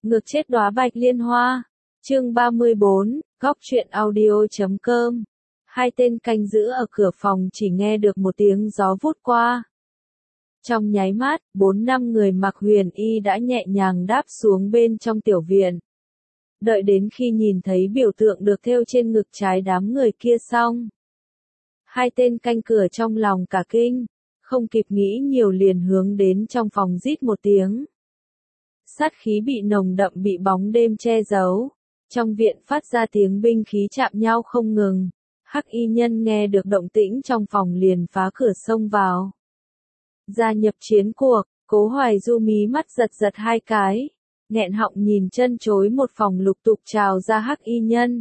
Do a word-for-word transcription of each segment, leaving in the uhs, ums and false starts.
Ngược chết đóa bạch liên hoa. Chương ba mươi bốn, góc truyện audio chấm com. Hai tên canh giữ ở cửa phòng chỉ nghe được một tiếng gió vút qua. Trong nháy mắt, bốn năm người mặc huyền y đã nhẹ nhàng đáp xuống bên trong tiểu viện. Đợi đến khi nhìn thấy biểu tượng được thêu trên ngực trái đám người kia xong. Hai tên canh cửa trong lòng cả kinh, không kịp nghĩ nhiều liền hướng đến trong phòng rít một tiếng. Sát khí bị nồng đậm bị bóng đêm che giấu. Trong viện phát ra tiếng binh khí chạm nhau không ngừng. Hắc y nhân nghe được động tĩnh trong phòng liền phá cửa xông vào. Gia nhập chiến cuộc, Cố Hoài Du mí mắt giật giật hai cái. Nghẹn họng nhìn chân chối một phòng lục tục trào ra hắc y nhân.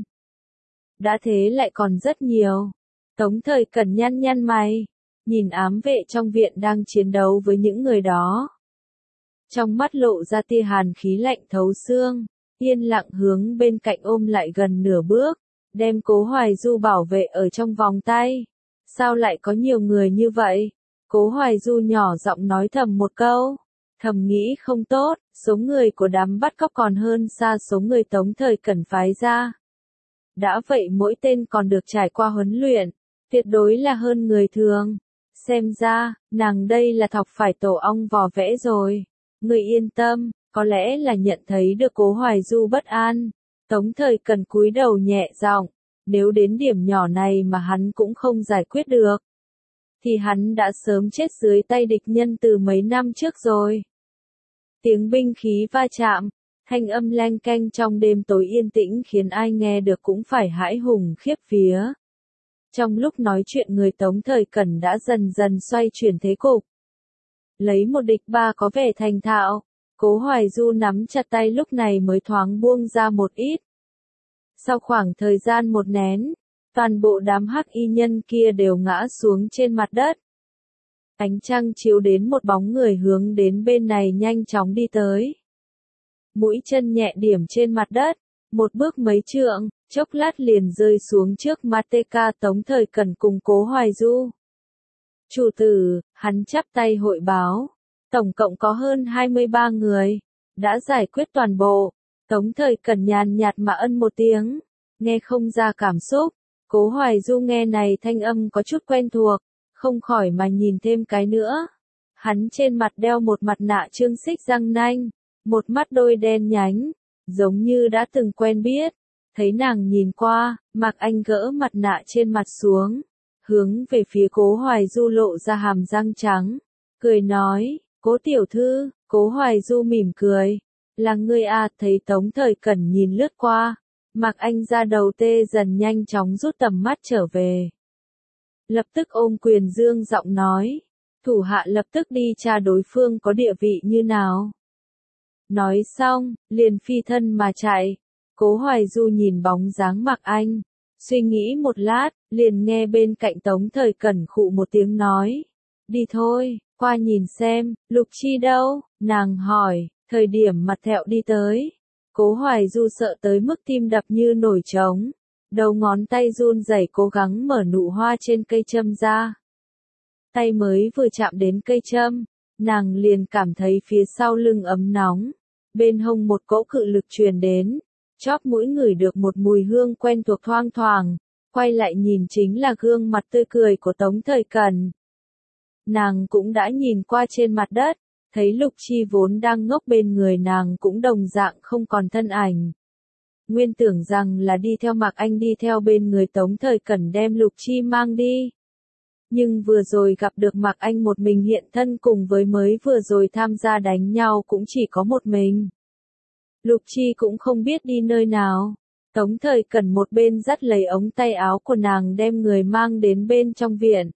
Đã thế lại còn rất nhiều. Tống Thời Cẩn nhăn nhăn mày. Nhìn ám vệ trong viện đang chiến đấu với những người đó. Trong mắt lộ ra tia hàn khí lạnh thấu xương. Yên lặng hướng bên cạnh ôm lại gần nửa bước. Đem Cố Hoài Du bảo vệ ở trong vòng tay. Sao lại có nhiều người như vậy? Cố Hoài Du nhỏ giọng nói thầm một câu. Thầm nghĩ không tốt, số người của đám bắt cóc còn hơn xa số người Tống Thời Cẩn phái ra. Đã vậy mỗi tên còn được trải qua huấn luyện, tuyệt đối là hơn người thường. Xem ra, nàng đây là thọc phải tổ ong vò vẽ rồi. Người yên tâm, có lẽ là nhận thấy được Cố Hoài Du bất an. Tống Thời Cẩn cúi đầu nhẹ giọng, nếu đến điểm nhỏ này mà hắn cũng không giải quyết được, thì hắn đã sớm chết dưới tay địch nhân từ mấy năm trước rồi. Tiếng binh khí va chạm, thanh âm leng keng trong đêm tối yên tĩnh khiến ai nghe được cũng phải hãi hùng khiếp vía. Trong lúc nói chuyện người Tống Thời Cẩn đã dần dần xoay chuyển thế cục. Lấy một địch ba có vẻ thành thạo, Cố Hoài Du nắm chặt tay lúc này mới thoáng buông ra một ít. Sau khoảng thời gian một nén, toàn bộ đám hắc y nhân kia đều ngã xuống trên mặt đất. Ánh trăng chiếu đến một bóng người hướng đến bên này nhanh chóng đi tới. Mũi chân nhẹ điểm trên mặt đất, một bước mấy trượng, chốc lát liền rơi xuống trước mặt tê ca Tống Thời Cẩn cùng Cố Hoài Du. Chủ tử, hắn chắp tay hội báo, tổng cộng có hơn hai mươi ba người, đã giải quyết toàn bộ. Tống Thời Cẩn nhàn nhạt mà ân một tiếng, nghe không ra cảm xúc. Cố Hoài Du nghe này thanh âm có chút quen thuộc, không khỏi mà nhìn thêm cái nữa. Hắn trên mặt đeo một mặt nạ trương xích răng nanh, một mắt đôi đen nhánh, giống như đã từng quen biết. Thấy nàng nhìn qua, Mạc Anh gỡ mặt nạ trên mặt xuống, hướng về phía Cố Hoài Du lộ ra hàm răng trắng, cười nói, Cố tiểu thư. Cố Hoài Du mỉm cười, là ngươi à? Thấy Tống Thời Cẩn nhìn lướt qua, Mạc Anh ra đầu tê dần nhanh chóng rút tầm mắt trở về. Lập tức ôm quyền dương giọng nói, thủ hạ lập tức đi tra đối phương có địa vị như nào. Nói xong, liền phi thân mà chạy. Cố Hoài Du nhìn bóng dáng Mạc Anh, suy nghĩ một lát, liền nghe bên cạnh Tống Thời Cẩn khụ một tiếng nói, đi thôi, qua nhìn xem, Lục Chi đâu? Nàng hỏi, thời điểm mặt thẹo đi tới. Cố Hoài Du sợ tới mức tim đập như nổi trống, đầu ngón tay run rẩy cố gắng mở nụ hoa trên cây châm ra. Tay mới vừa chạm đến cây châm, nàng liền cảm thấy phía sau lưng ấm nóng, bên hông một cỗ cự lực truyền đến, chóp mũi ngửi được một mùi hương quen thuộc thoang thoảng, quay lại nhìn chính là gương mặt tươi cười của Tống Thời Cẩn. Nàng cũng đã nhìn qua trên mặt đất, thấy Lục Chi vốn đang ngốc bên người nàng cũng đồng dạng không còn thân ảnh. Nguyên tưởng rằng là đi theo Mạc Anh đi theo bên người Tống Thời Cẩn đem Lục Chi mang đi. Nhưng vừa rồi gặp được Mạc Anh một mình hiện thân cùng với mới vừa rồi tham gia đánh nhau cũng chỉ có một mình. Lục Chi cũng không biết đi nơi nào. Tống Thời Cẩn một bên dắt lấy ống tay áo của nàng đem người mang đến bên trong viện.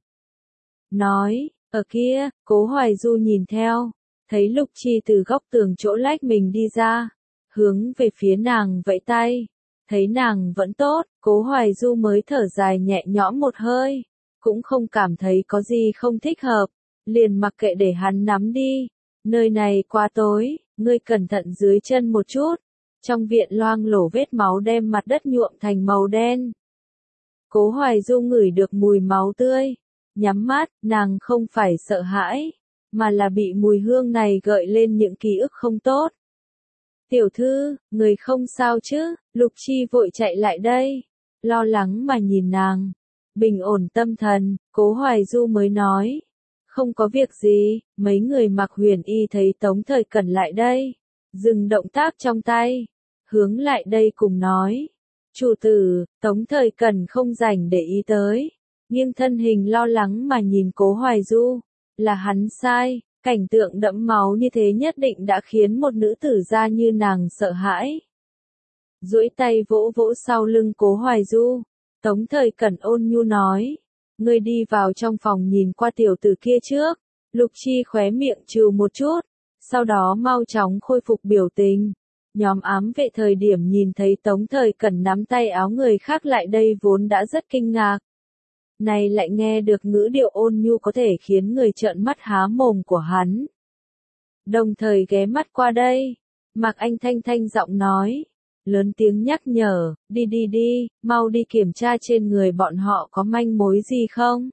Nói, ở kia. Cố Hoài Du nhìn theo, thấy Lục Chi từ góc tường chỗ lách mình đi ra, hướng về phía nàng vẫy tay. Thấy nàng vẫn tốt, Cố Hoài Du mới thở dài nhẹ nhõm một hơi, cũng không cảm thấy có gì không thích hợp, liền mặc kệ để hắn nắm đi. Nơi này quá tối, ngươi cẩn thận dưới chân một chút. Trong viện loang lổ vết máu đem mặt đất nhuộm thành màu đen. Cố Hoài Du ngửi được mùi máu tươi, nhắm mắt, nàng không phải sợ hãi, mà là bị mùi hương này gợi lên những ký ức không tốt. Tiểu thư, người không sao chứ? Lục Chi vội chạy lại đây, lo lắng mà nhìn nàng. Bình ổn tâm thần, Cố Hoài Du mới nói. Không có việc gì, mấy người mặc huyền y thấy Tống Thời Cẩn lại đây. Dừng động tác trong tay, hướng lại đây cùng nói. Chủ tử, Tống Thời Cẩn không rảnh để ý tới. Nghiêng thân hình lo lắng mà nhìn Cố Hoài Du. Là hắn sai, cảnh tượng đẫm máu như thế nhất định đã khiến một nữ tử gia như nàng sợ hãi. Duỗi tay vỗ vỗ sau lưng Cố Hoài Du. Tống Thời Cẩn ôn nhu nói. Ngươi đi vào trong phòng nhìn qua tiểu tử kia trước. Lục Chi khóe miệng trừ một chút. Sau đó mau chóng khôi phục biểu tình. Nhóm ám vệ thời điểm nhìn thấy Tống Thời Cẩn nắm tay áo người khác lại đây vốn đã rất kinh ngạc. Này lại nghe được ngữ điệu ôn nhu có thể khiến người trợn mắt há mồm của hắn. Đồng thời ghé mắt qua đây. Mạc Anh thanh thanh giọng nói. Lớn tiếng nhắc nhở, đi đi đi, mau đi kiểm tra trên người bọn họ có manh mối gì không.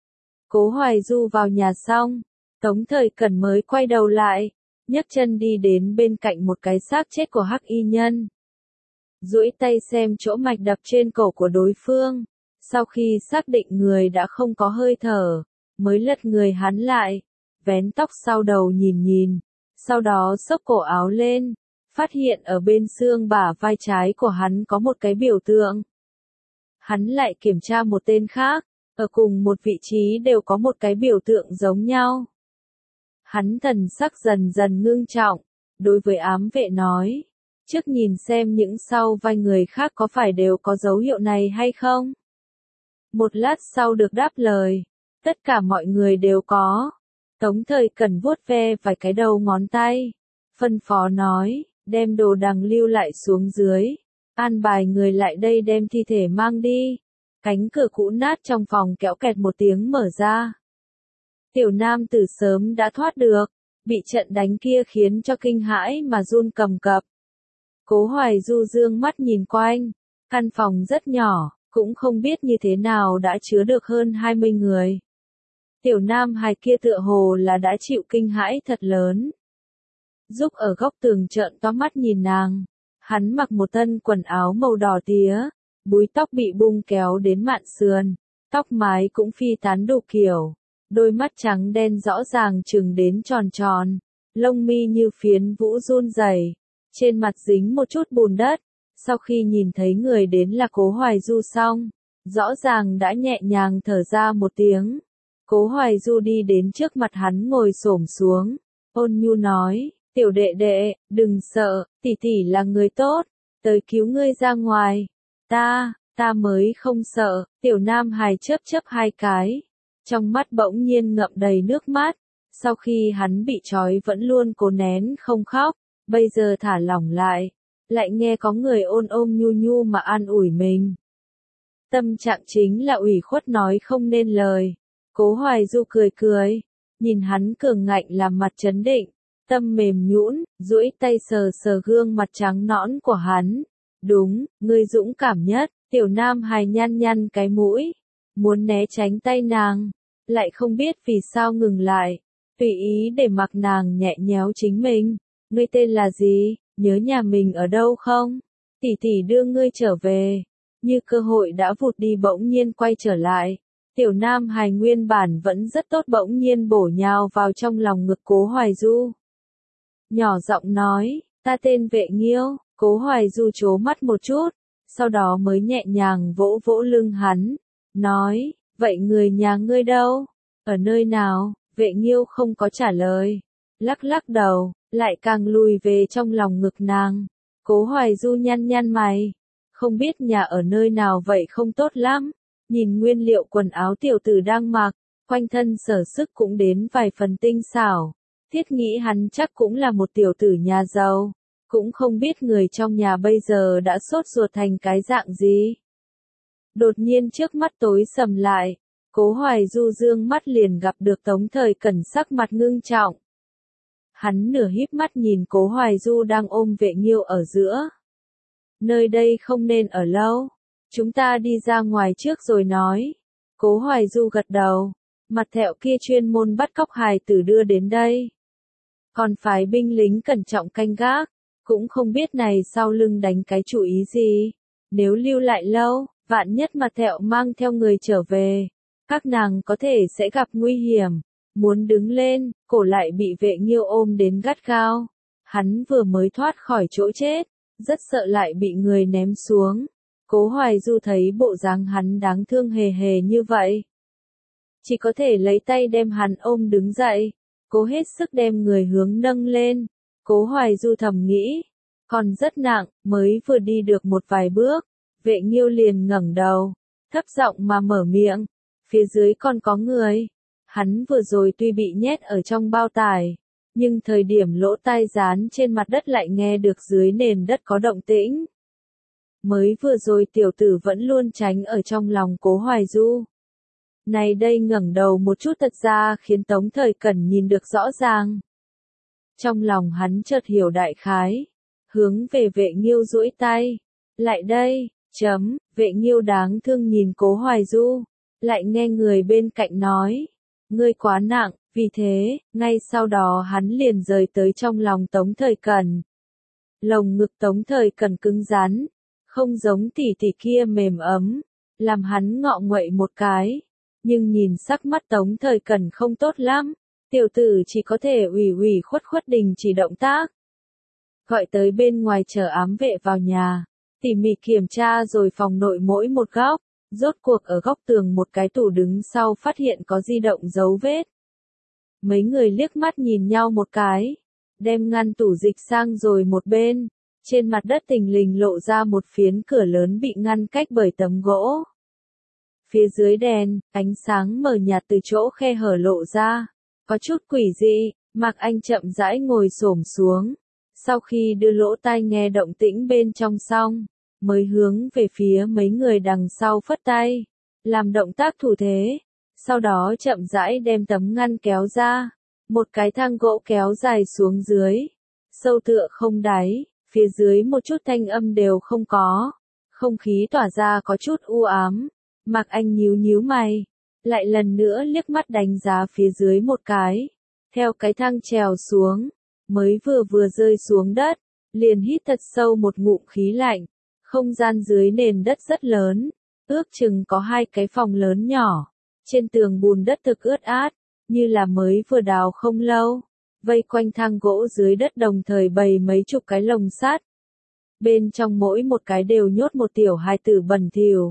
Cố Hoài Du vào nhà xong, Tống Thời Cẩn mới quay đầu lại, nhấc chân đi đến bên cạnh một cái xác chết của hắc y nhân. Duỗi tay xem chỗ mạch đập trên cổ của đối phương, sau khi xác định người đã không có hơi thở, mới lật người hắn lại, vén tóc sau đầu nhìn nhìn, sau đó xốc cổ áo lên. Phát hiện ở bên xương bả vai trái của hắn có một cái biểu tượng. Hắn lại kiểm tra một tên khác, ở cùng một vị trí đều có một cái biểu tượng giống nhau. Hắn thần sắc dần dần ngưng trọng, đối với ám vệ nói, trước nhìn xem những sau vai người khác có phải đều có dấu hiệu này hay không. Một lát sau được đáp lời, tất cả mọi người đều có. Tống Thời Cẩn vuốt ve vài cái đầu ngón tay, phân phó nói. Đem đồ đằng lưu lại xuống dưới, an bài người lại đây đem thi thể mang đi. Cánh cửa cũ nát trong phòng kéo kẹt một tiếng mở ra. Tiểu nam tử sớm đã thoát được, bị trận đánh kia khiến cho kinh hãi mà run cầm cập. Cố Hoài Du dương mắt nhìn quanh, căn phòng rất nhỏ, cũng không biết như thế nào đã chứa được hơn hai mươi người. Tiểu nam hài kia tựa hồ là đã chịu kinh hãi thật lớn. Giúp ở góc tường trợn to mắt nhìn nàng, hắn mặc một thân quần áo màu đỏ tía, búi tóc bị bung kéo đến mạn sườn, tóc mái cũng phi tán đủ kiểu, đôi mắt trắng đen rõ ràng trừng đến tròn tròn, lông mi như phiến vũ run rẩy, trên mặt dính một chút bùn đất. Sau khi nhìn thấy người đến là Cố Hoài Du xong, rõ ràng đã nhẹ nhàng thở ra một tiếng. Cố Hoài Du đi đến trước mặt hắn ngồi xổm xuống, ôn nhu nói. Tiểu đệ đệ, đừng sợ, tỷ tỷ là người tốt, tới cứu ngươi ra ngoài. Ta, ta mới không sợ, tiểu nam hài chớp chớp hai cái. Trong mắt bỗng nhiên ngậm đầy nước mắt, sau khi hắn bị trói vẫn luôn cố nén không khóc, bây giờ thả lỏng lại, lại nghe có người ôn ôm nhu nhu mà an ủi mình. Tâm trạng chính là ủy khuất nói không nên lời. Cố Hoài Du cười cười, nhìn hắn cường ngạnh làm mặt trấn định. Tâm mềm nhũn, duỗi tay sờ sờ gương mặt trắng nõn của hắn. Đúng, ngươi dũng cảm nhất, tiểu nam hài nhăn nhăn cái mũi. Muốn né tránh tay nàng, lại không biết vì sao ngừng lại. Tùy ý để mặc nàng nhẹ nhéo chính mình. Ngươi tên là gì, nhớ nhà mình ở đâu không? Tỷ tỷ đưa ngươi trở về. Như cơ hội đã vụt đi bỗng nhiên quay trở lại. Tiểu nam hài nguyên bản vẫn rất tốt bỗng nhiên bổ nhào vào trong lòng ngực Cố Hoài Du. Nhỏ giọng nói, ta tên Vệ Nghiêu. Cố Hoài Du trố mắt một chút, sau đó mới nhẹ nhàng vỗ vỗ lưng hắn, nói, vậy người nhà ngươi đâu? Ở nơi nào? Vệ Nghiêu không có trả lời, lắc lắc đầu, lại càng lùi về trong lòng ngực nàng. Cố Hoài Du nhăn nhăn mày, không biết nhà ở nơi nào vậy không tốt lắm, nhìn nguyên liệu quần áo tiểu tử đang mặc, quanh thân sở sức cũng đến vài phần tinh xảo. Thiết nghĩ hắn chắc cũng là một tiểu tử nhà giàu, cũng không biết người trong nhà bây giờ đã sốt ruột thành cái dạng gì. Đột nhiên trước mắt tối sầm lại, Cố Hoài Du dương mắt liền gặp được Tống Thời Cẩn sắc mặt ngưng trọng. Hắn nửa híp mắt nhìn Cố Hoài Du đang ôm Vệ Nghiêu ở giữa. Nơi đây không nên ở lâu, chúng ta đi ra ngoài trước rồi nói. Cố Hoài Du gật đầu, mặt thẹo kia chuyên môn bắt cóc hài tử đưa đến đây. Còn phái binh lính cẩn trọng canh gác, cũng không biết này sau lưng đánh cái chủ ý gì. Nếu lưu lại lâu, vạn nhất Mặt Thẹo mang theo người trở về, các nàng có thể sẽ gặp nguy hiểm. Muốn đứng lên, cổ lại bị Vệ Nghiêu ôm đến gắt gao. Hắn vừa mới thoát khỏi chỗ chết, rất sợ lại bị người ném xuống. Cố Hoài Du thấy bộ dáng hắn đáng thương hề hề như vậy, chỉ có thể lấy tay đem hắn ôm đứng dậy, cố hết sức đem người hướng nâng lên. Cố Hoài Du thầm nghĩ, còn rất nặng, mới vừa đi được một vài bước, Vệ Nghiêu liền ngẩng đầu, thấp giọng mà mở miệng, phía dưới còn có người. Hắn vừa rồi tuy bị nhét ở trong bao tải, nhưng thời điểm lỗ tai dán trên mặt đất lại nghe được dưới nền đất có động tĩnh. Mới vừa rồi tiểu tử vẫn luôn tránh ở trong lòng Cố Hoài Du. Này đây ngẩng đầu một chút thật ra khiến Tống Thời Cẩn nhìn được rõ ràng. Trong lòng hắn chợt hiểu đại khái, hướng về Vệ Nghiêu duỗi tay. Lại đây, chấm, Vệ Nghiêu đáng thương nhìn Cố Hoài Du, lại nghe người bên cạnh nói, ngươi quá nặng, vì thế, ngay sau đó hắn liền rời tới trong lòng Tống Thời Cẩn. Lồng ngực Tống Thời Cẩn cứng rắn, không giống tỷ tỷ kia mềm ấm, làm hắn ngọ nguậy một cái. Nhưng nhìn sắc mắt Tống Thời Cẩn không tốt lắm, tiểu tử chỉ có thể ủy ủy khuất khuất đình chỉ động tác. Gọi tới bên ngoài chờ ám vệ vào nhà, tỉ mỉ kiểm tra rồi phòng nội mỗi một góc, rốt cuộc ở góc tường một cái tủ đứng sau phát hiện có di động dấu vết. Mấy người liếc mắt nhìn nhau một cái, đem ngăn tủ dịch sang rồi một bên, trên mặt đất thình lình lộ ra một phiến cửa lớn bị ngăn cách bởi tấm gỗ. Phía dưới đèn, ánh sáng mờ nhạt từ chỗ khe hở lộ ra, có chút quỷ dị. Mạc Anh chậm rãi ngồi xổm xuống, sau khi đưa lỗ tai nghe động tĩnh bên trong xong, mới hướng về phía mấy người đằng sau phất tay, làm động tác thủ thế, sau đó chậm rãi đem tấm ngăn kéo ra, một cái thang gỗ kéo dài xuống dưới, sâu tựa không đáy, phía dưới một chút thanh âm đều không có, không khí tỏa ra có chút u ám. Mạc Anh nhíu nhíu mày, lại lần nữa liếc mắt đánh giá phía dưới một cái, theo cái thang trèo xuống, mới vừa vừa rơi xuống đất, liền hít thật sâu một ngụm khí lạnh. Không gian dưới nền đất rất lớn, ước chừng có hai cái phòng lớn nhỏ, trên tường bùn đất thực ướt át, như là mới vừa đào không lâu, vây quanh thang gỗ dưới đất đồng thời bày mấy chục cái lồng sắt. Bên trong mỗi một cái đều nhốt một tiểu hài tử bẩn thỉu.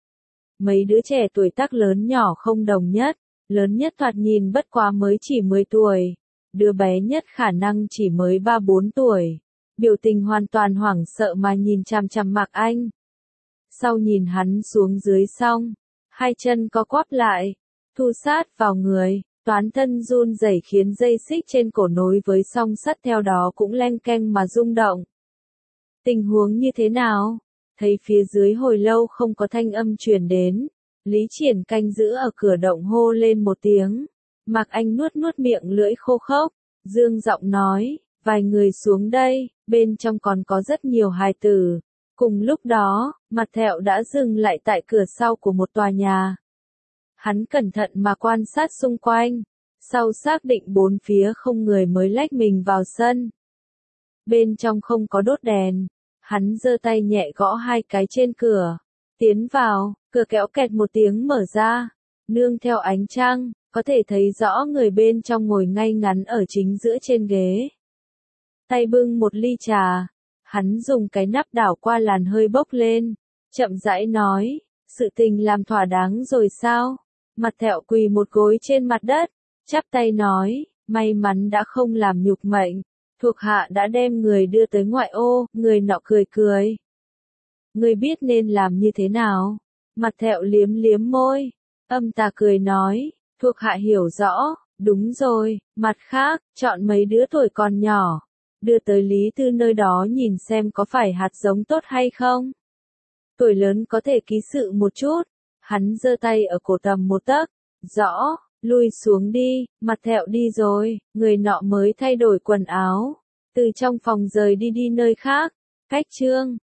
Mấy đứa trẻ tuổi tác lớn nhỏ không đồng nhất, lớn nhất thoạt nhìn bất quá mới chỉ mười tuổi, đứa bé nhất khả năng chỉ mới ba bốn tuổi. Biểu tình hoàn toàn hoảng sợ mà nhìn chằm chằm Mạc Anh. Sau nhìn hắn xuống dưới xong, hai chân có quắp lại, thu sát vào người, toán thân run rẩy khiến dây xích trên cổ nối với song sắt theo đó cũng leng keng mà rung động. Tình huống như thế nào? Thấy phía dưới hồi lâu không có thanh âm truyền đến, Lý Triển canh giữ ở cửa động hô lên một tiếng. Mạc Anh nuốt nuốt miệng lưỡi khô khốc, dương giọng nói, vài người xuống đây, bên trong còn có rất nhiều hài tử. Cùng lúc đó, Mặt Thẹo đã dừng lại tại cửa sau của một tòa nhà. Hắn cẩn thận mà quan sát xung quanh, sau xác định bốn phía không người mới lách mình vào sân. Bên trong không có đốt đèn, hắn giơ tay nhẹ gõ hai cái trên cửa, tiến vào, cửa kéo kẹt một tiếng mở ra, nương theo ánh trăng, có thể thấy rõ người bên trong ngồi ngay ngắn ở chính giữa trên ghế. Tay bưng một ly trà, hắn dùng cái nắp đảo qua làn hơi bốc lên, chậm rãi nói, sự tình làm thỏa đáng rồi sao? Mặt Thẹo quỳ một gối trên mặt đất, chắp tay nói, may mắn đã không làm nhục mệnh, thuộc hạ đã đem người đưa tới ngoại ô. Người nọ cười cười. Ngươi biết nên làm như thế nào? Mặt Thẹo liếm liếm môi, âm tà cười nói, thuộc hạ hiểu rõ, đúng rồi, mặt khác, chọn mấy đứa tuổi còn nhỏ, đưa tới Lý Tư nơi đó nhìn xem có phải hạt giống tốt hay không. Tuổi lớn có thể ký sự một chút, hắn giơ tay ở cổ tầm một tấc, rõ, lui xuống đi. Mặt Thẹo đi rồi, người nọ mới thay đổi quần áo, từ trong phòng rời đi đi nơi khác. Cách chương